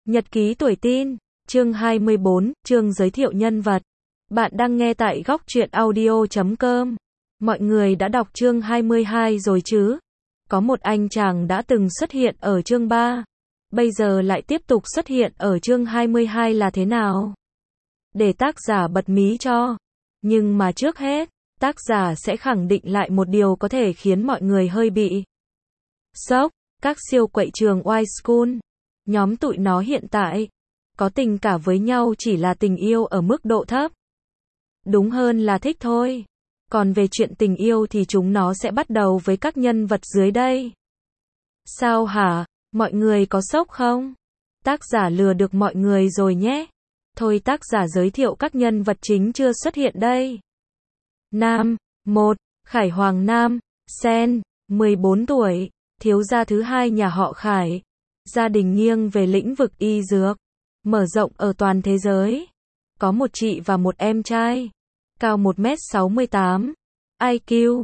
Nhật ký tuổi teen, chương 24, chương giới thiệu nhân vật. Bạn đang nghe tại góc truyện audio.com. Mọi người đã đọc chương 22 rồi chứ? Có một anh chàng đã từng xuất hiện ở chương 3. Bây giờ lại tiếp tục xuất hiện ở chương 22 là thế nào? Để tác giả bật mí cho. Nhưng mà trước hết, tác giả sẽ khẳng định lại một điều có thể khiến mọi người hơi bị sốc. Các siêu quậy trường Y School, nhóm tụi nó hiện tại có tình cả với nhau chỉ là tình yêu ở mức độ thấp. Đúng hơn là thích thôi. Còn về chuyện tình yêu thì chúng nó sẽ bắt đầu với các nhân vật dưới đây. Sao hả? Mọi người có sốc không? Tác giả lừa được mọi người rồi nhé. Thôi tác giả giới thiệu các nhân vật chính chưa xuất hiện đây. Nam 1. Khải Hoàng Nam, Sen, 14 tuổi, thiếu gia thứ hai nhà họ Khải. Gia đình nghiêng về lĩnh vực y dược, mở rộng ở toàn thế giới. Có một chị và một em trai. Cao 1m68, IQ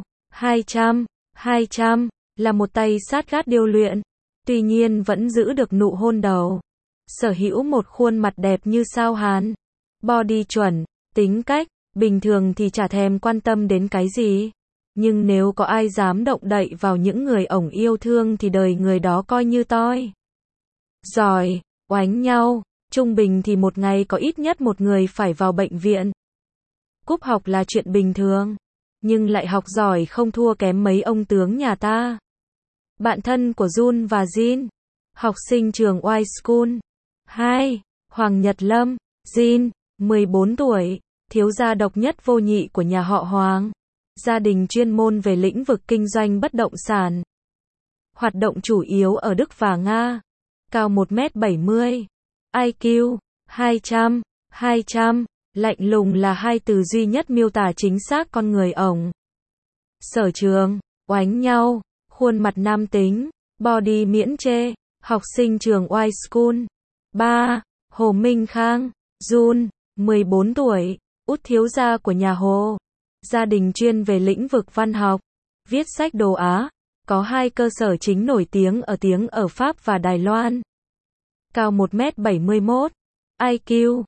200, là một tay sát gát điêu luyện. Tuy nhiên vẫn giữ được nụ hôn đầu. Sở hữu một khuôn mặt đẹp như sao Hàn. Body chuẩn, tính cách, bình thường thì chả thèm quan tâm đến cái gì. Nhưng nếu có ai dám động đậy vào những người ổng yêu thương thì đời người đó coi như toi. Giỏi, oánh nhau, trung bình thì một ngày có ít nhất một người phải vào bệnh viện. Cúp học là chuyện bình thường, nhưng lại học giỏi không thua kém mấy ông tướng nhà ta. Bạn thân của Jun và Jin, học sinh trường Y School. 2. Hoàng Nhật Lâm, Jin, 14 tuổi, thiếu gia độc nhất vô nhị của nhà họ Hoàng. Gia đình chuyên môn về lĩnh vực kinh doanh bất động sản. Hoạt động chủ yếu ở Đức và Nga. Cao 1m70. IQ 200, lạnh lùng là hai từ duy nhất miêu tả chính xác con người ổng. Sở trường, oánh nhau, khuôn mặt nam tính, body miễn chê, học sinh trường Y School. 3. Hồ Minh Khang, Jun, 14 tuổi, út thiếu gia của nhà Hồ. Gia đình chuyên về lĩnh vực văn học, viết sách đồ Á, có hai cơ sở chính nổi tiếng ở Pháp và Đài Loan. Cao 1m71, IQ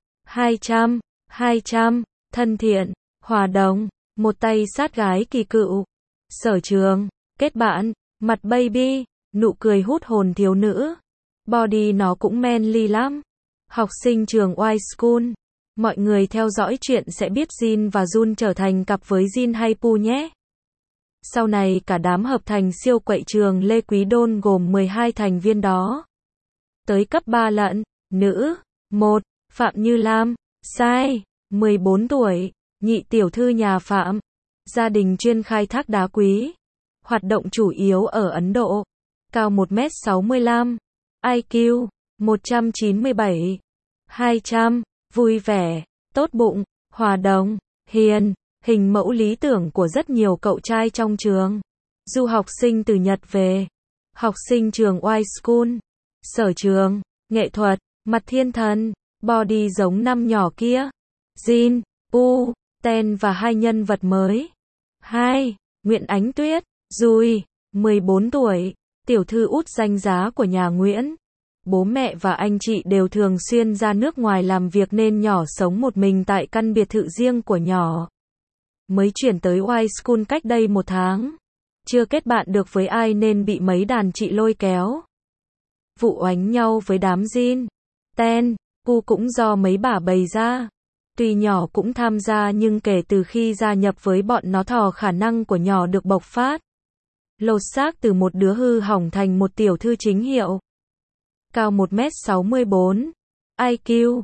200, thân thiện, hòa đồng, một tay sát gái kỳ cựu. Sở trường, kết bạn, mặt baby, nụ cười hút hồn thiếu nữ. Body nó cũng manly lắm. Học sinh trường Y School. Mọi người theo dõi chuyện sẽ biết Jin và Jun trở thành cặp với Jin hay Pu nhé. Sau này cả đám hợp thành siêu quậy trường Lê Quý Đôn gồm 12 thành viên đó. Tới cấp 3 lận, nữ. 1. Phạm Như Lam, sai, 14 tuổi, nhị tiểu thư nhà Phạm. Gia đình chuyên khai thác đá quý. Hoạt động chủ yếu ở Ấn Độ. Cao 1m65, IQ 197, 200, vui vẻ, tốt bụng, hòa đồng, hiền, hình mẫu lý tưởng của rất nhiều cậu trai trong trường. Du học sinh từ Nhật về. Học sinh trường Y School. Sở trường, nghệ thuật, mặt thiên thần, body giống năm nhỏ kia. Jin, Pu, Ten và hai nhân vật mới. 2. Nguyễn Ánh Tuyết, Dùi, 14 tuổi, tiểu thư út danh giá của nhà Nguyễn. Bố mẹ và anh chị đều thường xuyên ra nước ngoài làm việc nên nhỏ sống một mình tại căn biệt thự riêng của nhỏ. Mới chuyển tới Y School cách đây 1 tháng. Chưa kết bạn được với ai nên bị mấy đàn chị lôi kéo. Vụ oánh nhau với đám Jin, Ten, Pu cũng do mấy bả bày ra. Tuy nhỏ cũng tham gia nhưng kể từ khi gia nhập với bọn nó thò khả năng của nhỏ được bộc phát. Lột xác từ một đứa hư hỏng thành một tiểu thư chính hiệu. Cao 1m64, IQ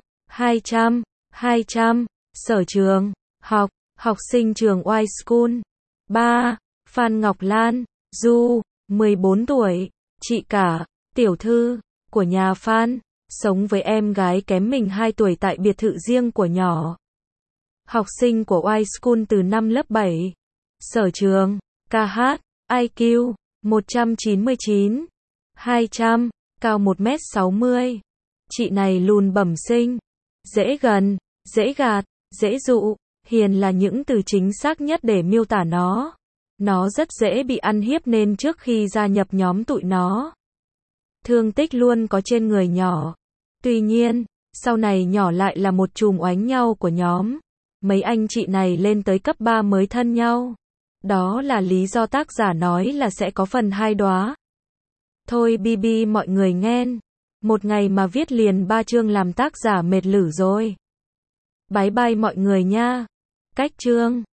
200, sở trường, học sinh trường Y School. 3. Phan Ngọc Lan, Du, 14 tuổi, chị cả, tiểu thư, của nhà Phan, sống với em gái kém mình 2 tuổi tại biệt thự riêng của nhỏ. Học sinh của Y School từ năm lớp 7. Sở trường, ca hát, IQ 199, 200, cao 1m60. Chị này lùn bẩm sinh, dễ gần, dễ gạt, dễ dụ, hiền là những từ chính xác nhất để miêu tả nó. Nó rất dễ bị ăn hiếp nên trước khi gia nhập nhóm tụi nó, thương tích luôn có trên người nhỏ. Tuy nhiên, sau này nhỏ lại là một chùm oánh nhau của nhóm. Mấy anh chị này lên tới cấp 3 mới thân nhau. Đó là lý do tác giả nói là sẽ có phần 2 đóa. Thôi BB mọi người nghen. Một ngày mà viết liền 3 chương làm tác giả mệt lử rồi. Bye bye mọi người nha. Cách chương